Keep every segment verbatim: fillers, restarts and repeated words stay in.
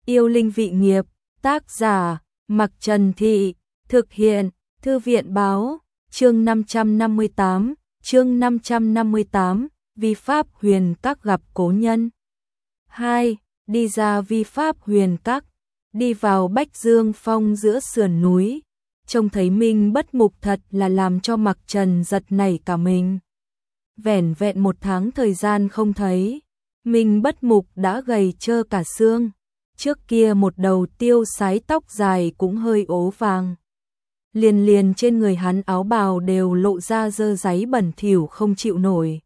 Yêu linh vị nghiệp, tác giả, Mặc Trần Thị, thực hiện, Thư viện báo, chương năm trăm năm mươi tám, chương năm trăm năm mươi tám, vi pháp huyền các gặp cố nhân. hai. Đi ra vi pháp huyền các, đi vào Bách Dương Phong giữa sườn núi, trông thấy Minh Bất Mục thật là làm cho Mặc Trần giật nảy cả mình. Vẻn vẹn một tháng thời gian không thấy, Minh Bất Mục đã gầy trơ cả xương, trước kia một đầu tiêu sái tóc dài cũng hơi ố vàng. Liền liền trên người hắn áo bào đều lộ ra dơ dáy bẩn thỉu không chịu nổi.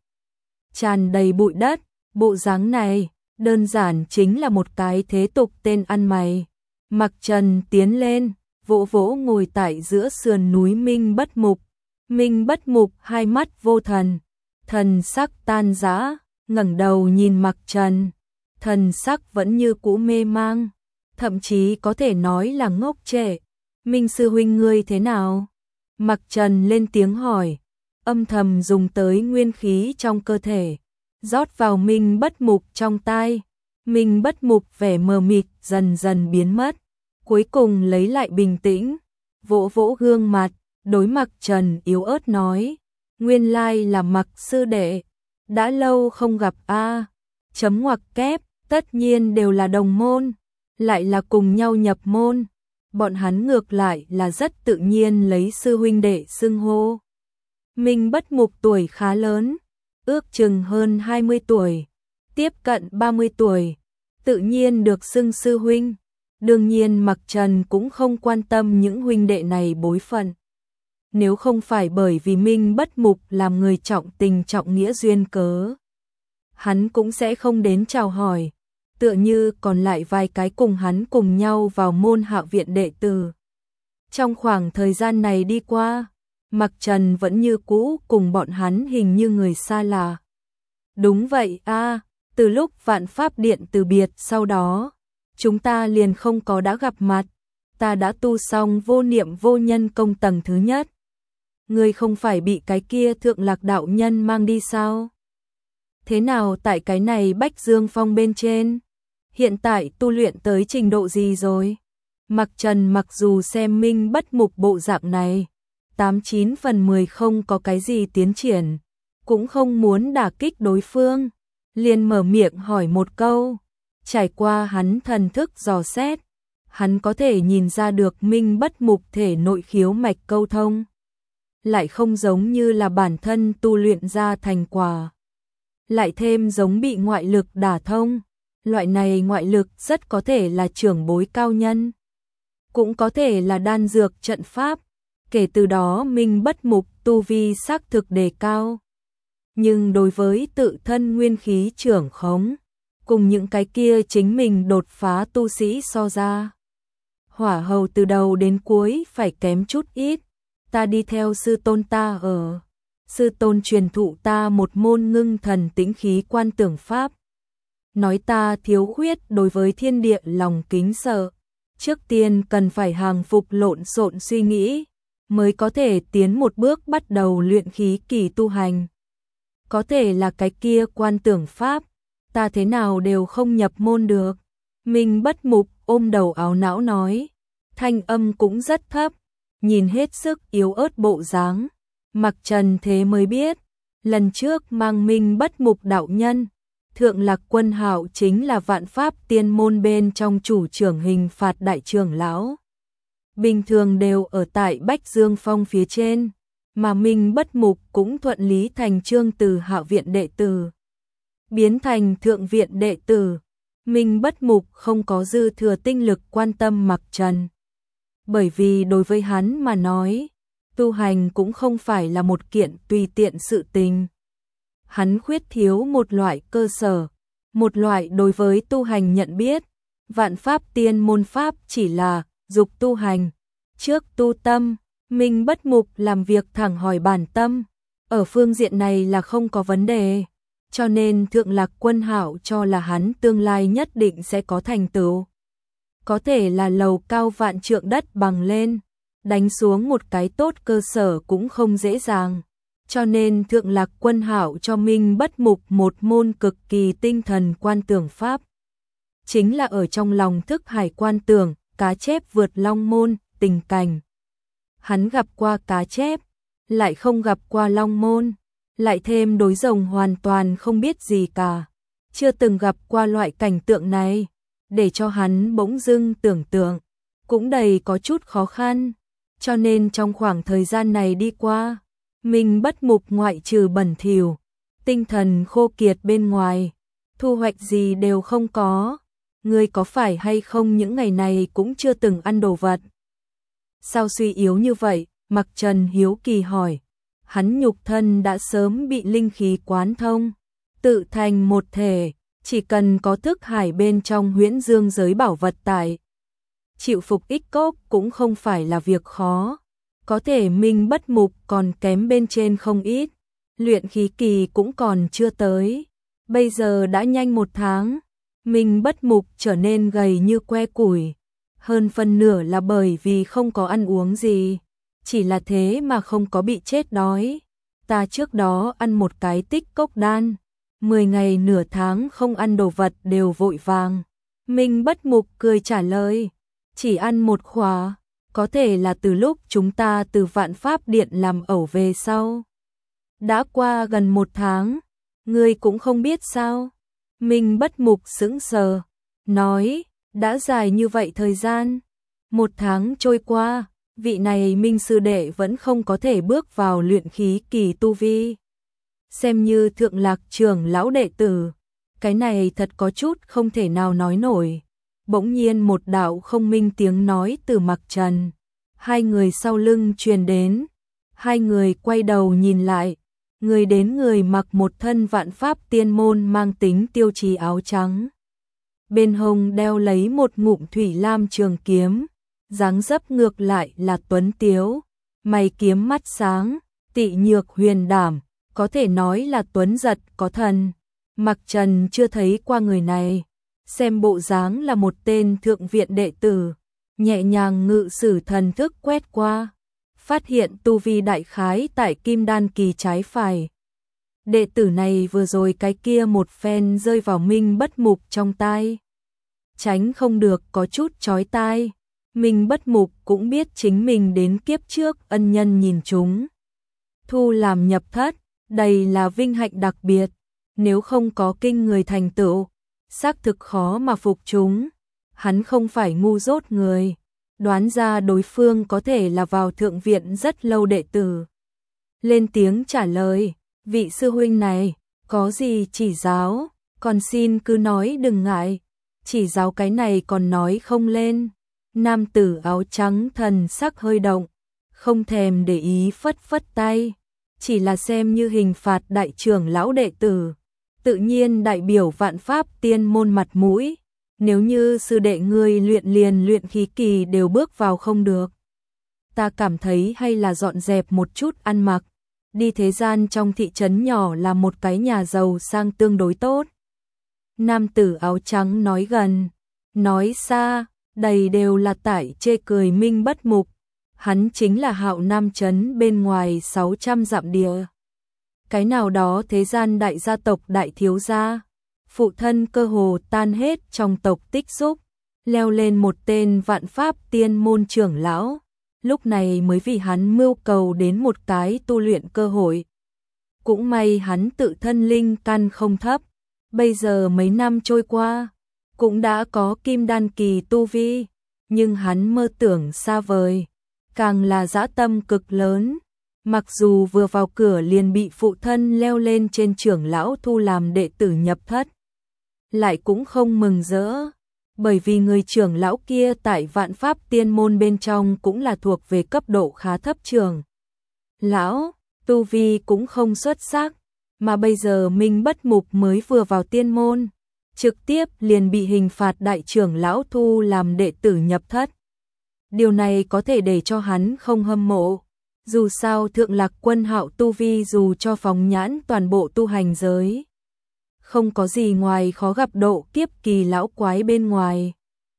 Tràn đầy bụi đất, bộ dáng này, đơn giản chính là một cái thế tục tên ăn mày. Mặc Trần tiến lên, vỗ vỗ ngồi tại giữa sườn núi Minh Bất Mục. Minh Bất Mục hai mắt vô thần, thần sắc tan rã, ngẩng đầu nhìn Mặc Trần, thần sắc vẫn như cũ mê mang, thậm chí có thể nói là ngốc trệ. Minh sư huynh ngươi thế nào? Mặc Trần lên tiếng hỏi, âm thầm dùng tới nguyên khí trong cơ thể, rót vào Minh Bất Mục trong tai. Minh Bất Mục vẻ mờ mịt dần dần biến mất, cuối cùng lấy lại bình tĩnh, vỗ vỗ gương mặt, đối Mặc Trần yếu ớt nói, nguyên lai là Mặc sư đệ, đã lâu không gặp a. Chấm ngoặc kép, tất nhiên đều là đồng môn, lại là cùng nhau nhập môn, bọn hắn ngược lại là rất tự nhiên lấy sư huynh đệ xưng hô. Minh Bất Mục tuổi khá lớn, ước chừng hơn hai mươi tuổi, tiếp cận ba mươi tuổi, tự nhiên được xưng sư huynh. Đương nhiên Mặc Trần cũng không quan tâm những huynh đệ này bối phận. Nếu không phải bởi vì Minh Bất Mục làm người trọng tình trọng nghĩa duyên cớ, hắn cũng sẽ không đến chào hỏi, tựa như còn lại vài cái cùng hắn cùng nhau vào môn Hạ viện đệ tử. Trong khoảng thời gian này đi qua, Mặc Trần vẫn như cũ cùng bọn hắn hình như người xa lạ. Đúng vậy a, từ lúc Vạn Pháp Điện từ biệt sau đó, chúng ta liền không có đã gặp mặt, ta đã tu xong vô niệm vô nhân công tầng thứ nhất. Ngươi không phải bị cái kia Thượng Lạc đạo nhân mang đi sao? Thế nào tại cái này Bách Dương Phong bên trên? Hiện tại tu luyện tới trình độ gì rồi? Mặc Trần mặc dù xem Minh Bất Mục bộ dạng này, tám chín phần mười không có cái gì tiến triển, cũng không muốn đả kích đối phương, liền mở miệng hỏi một câu. Trải qua hắn thần thức dò xét, hắn có thể nhìn ra được Minh Bất Mục thể nội khiếu mạch câu thông, lại không giống như là bản thân tu luyện ra thành quả, lại thêm giống bị ngoại lực đả thông. Loại này ngoại lực rất có thể là trưởng bối cao nhân, cũng có thể là đan dược trận pháp, kể từ đó Minh Bất Mục tu vi xác thực đề cao. Nhưng đối với tự thân nguyên khí trưởng khống, cùng những cái kia chính mình đột phá tu sĩ so ra, Hỏa Hầu từ đầu đến cuối phải kém chút ít. Ta đi theo sư tôn ta ở, sư tôn truyền thụ ta một môn ngưng thần tĩnh khí quan tưởng pháp, nói ta thiếu khuyết đối với thiên địa lòng kính sợ, trước tiên cần phải hàng phục lộn xộn suy nghĩ, mới có thể tiến một bước bắt đầu luyện khí kỳ tu hành. Có thể là cái kia quan tưởng pháp, ta thế nào đều không nhập môn được. Minh Bất Mục ôm đầu áo não nói, thanh âm cũng rất thấp, nhìn hết sức yếu ớt bộ dáng. Mặc Trần thế mới biết, lần trước mang Minh Bất Mục đạo nhân, Thượng Lạc Quân Hạo chính là Vạn Pháp Tiên môn bên trong chủ trưởng hình phạt đại trưởng lão. Bình thường đều ở tại Bách Dương Phong phía trên, mà Minh Bất Mục cũng thuận lý thành chương từ Hạ viện đệ tử biến thành Thượng viện đệ tử. Minh Bất Mục không có dư thừa tinh lực quan tâm Mặc Trần, bởi vì đối với hắn mà nói, tu hành cũng không phải là một kiện tùy tiện sự tình. Hắn khuyết thiếu một loại cơ sở, một loại đối với tu hành nhận biết. Vạn Pháp Tiên môn pháp chỉ là dục tu hành, trước tu tâm. Minh Bất Mục làm việc thẳng hỏi bản tâm, ở phương diện này là không có vấn đề, cho nên Thượng Lạc Quân Hạo cho là hắn tương lai nhất định sẽ có thành tựu. Có thể là lầu cao vạn trượng đất bằng lên, đánh xuống một cái tốt cơ sở cũng không dễ dàng. Cho nên Thượng Lạc Quân Hạo cho Minh Bất Mục một môn cực kỳ tinh thần quan tưởng pháp. chính là ở trong lòng thức hải quan tưởng, cá chép vượt long môn, tình cảnh. Hắn gặp qua cá chép, lại không gặp qua long môn, lại thêm đối rồng hoàn toàn không biết gì cả, chưa từng gặp qua loại cảnh tượng này, để cho hắn bỗng dưng tưởng tượng, cũng đầy có chút khó khăn, cho nên trong khoảng thời gian này đi qua, mình bất mục ngoại trừ bẩn thỉu, tinh thần khô kiệt bên ngoài, thu hoạch gì đều không có. Ngươi có phải hay không những ngày này cũng chưa từng ăn đồ vật? Sao suy yếu như vậy? Mặc Trần hiếu kỳ hỏi. Hắn nhục thân đã sớm bị linh khí quán thông, tự thành một thể, chỉ cần có thức hải bên trong huyễn dương giới bảo vật tại. Chịu phục ích cốc cũng không phải là việc khó, có thể minh bất mục còn kém bên trên không ít, luyện khí kỳ cũng còn chưa tới, bây giờ đã nhanh một tháng. Minh bất mục trở nên gầy như que củi, hơn phân nửa là bởi vì không có ăn uống gì, chỉ là thế mà không có bị chết đói. Ta trước đó ăn một cái tích cốc đan, mười ngày nửa tháng không ăn đồ vật đều vội vàng. Minh bất mục cười trả lời, chỉ ăn một khóa, có thể là từ lúc chúng ta từ Vạn Pháp Điện làm ẩu về sau. Đã qua gần một tháng, ngươi cũng không biết sao? Minh bất mục sững sờ, nói, đã dài như vậy thời gian, một tháng trôi qua, vị này Minh sư đệ vẫn không có thể bước vào luyện khí kỳ tu vi. Xem như thượng lạc trưởng lão đệ tử, cái này thật có chút không thể nào nói nổi. Bỗng nhiên một đạo không minh tiếng nói từ Mặc Trần, hai người sau lưng truyền đến, hai người quay đầu nhìn lại. Người đến người mặc một thân vạn pháp tiên môn mang tính tiêu chí áo trắng. Bên hông đeo lấy một ngụm thủy lam trường kiếm, dáng dấp ngược lại là tuấn tiếu, mày kiếm mắt sáng, tị nhược huyền đảm, có thể nói là tuấn giật có thần. Mặc Trần chưa thấy qua người này, xem bộ dáng là một tên thượng viện đệ tử, nhẹ nhàng ngự sử thần thức quét qua. Phát hiện tu vi đại khái tại kim đan kỳ trái phải. Đệ tử này vừa rồi cái kia một phen rơi vào Minh bất mục trong tai. Tránh không được có chút chói tai. Minh bất mục cũng biết chính mình đến kiếp trước ân nhân nhìn chúng. Thu làm nhập thất, đây là vinh hạnh đặc biệt. Nếu không có kinh người thành tựu, xác thực khó mà phục chúng. Hắn không phải ngu dốt người. Đoán ra đối phương có thể là vào thượng viện rất lâu đệ tử. Lên tiếng trả lời, vị sư huynh này, có gì chỉ giáo, còn xin cứ nói đừng ngại, chỉ giáo cái này còn nói không lên. Nam tử áo trắng thần sắc hơi động, không thèm để ý phất phất tay, chỉ là xem như hình phạt đại trưởng lão đệ tử, tự nhiên đại biểu Vạn Pháp tiên môn mặt mũi. Nếu như sư đệ ngươi luyện liền luyện khí kỳ đều bước vào không được, ta cảm thấy hay là dọn dẹp một chút ăn mặc, đi thế gian trong thị trấn nhỏ là một cái nhà giàu sang tương đối tốt. Nam tử áo trắng nói gần, nói xa, đầy đều là tải chê cười Minh bất mục, hắn chính là Hạo Nam trấn bên ngoài sáu trăm dặm địa. Cái nào đó thế gian đại gia tộc đại thiếu gia. Phụ thân cơ hồ tan hết trong tộc Tích Xúc, leo lên một tên Vạn Pháp tiên môn trưởng lão, lúc này mới vì hắn mưu cầu đến một cái tu luyện cơ hội. Cũng may hắn tự thân linh căn không thấp, bây giờ mấy năm trôi qua, cũng đã có kim đan kỳ tu vi, nhưng hắn mơ tưởng xa vời, càng là dã tâm cực lớn. Mặc dù vừa vào cửa liền bị phụ thân leo lên trên trưởng lão thu làm đệ tử nhập thất, lại cũng không mừng rỡ, bởi vì người trưởng lão kia tại Vạn Pháp tiên môn bên trong cũng là thuộc về cấp độ khá thấp trưởng. Lão, tu vi cũng không xuất sắc, mà bây giờ Minh bất mục mới vừa vào tiên môn, trực tiếp liền bị hình phạt đại trưởng lão thu làm đệ tử nhập thất. Điều này có thể để cho hắn không hâm mộ, dù sao thượng lạc quân Hạo tu vi dù cho phóng nhãn toàn bộ tu hành giới, không có gì ngoài khó gặp độ kiếp kỳ lão quái bên ngoài.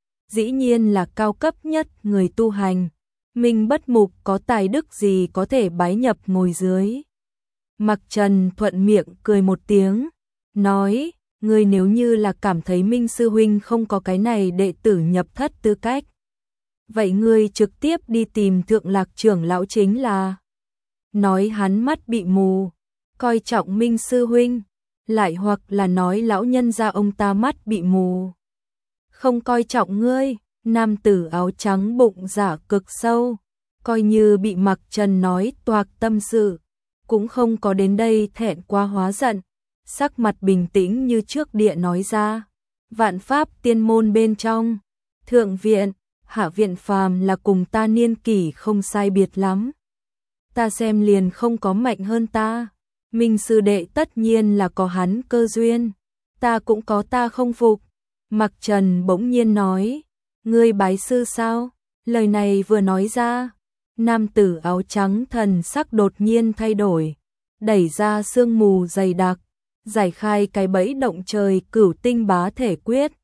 Dĩ nhiên là cao cấp nhất người tu hành, Minh bất mục có tài đức gì có thể bái nhập ngồi dưới. Mặc Trần thuận miệng cười một tiếng, nói, ngươi nếu như là cảm thấy Minh sư huynh không có cái này đệ tử nhập thất tư cách, vậy ngươi trực tiếp đi tìm Thượng Lạc trưởng lão chính là. Nói hắn mắt bị mù, coi trọng Minh sư huynh, lại hoặc là nói lão nhân gia ông ta mắt bị mù, không coi trọng ngươi. Nam tử áo trắng bụng giả cực sâu, coi như bị Mặc Trần nói toạc tâm sự, cũng không có đến đây thẹn quá hóa giận, sắc mặt bình tĩnh như trước địa nói ra, vạn pháp tiên môn bên trong, thượng viện, hạ viện phàm là cùng ta niên kỷ không sai biệt lắm. Ta xem liền không có mạnh hơn ta, Minh sư đệ tất nhiên là có hắn cơ duyên, ta cũng có ta không phục. Mặc Trần bỗng nhiên nói, ngươi bái sư sao? Lời này vừa nói ra, nam tử áo trắng thần sắc đột nhiên thay đổi, đẩy ra sương mù dày đặc, giải khai cái bẫy động trời cửu tinh bá thể quyết,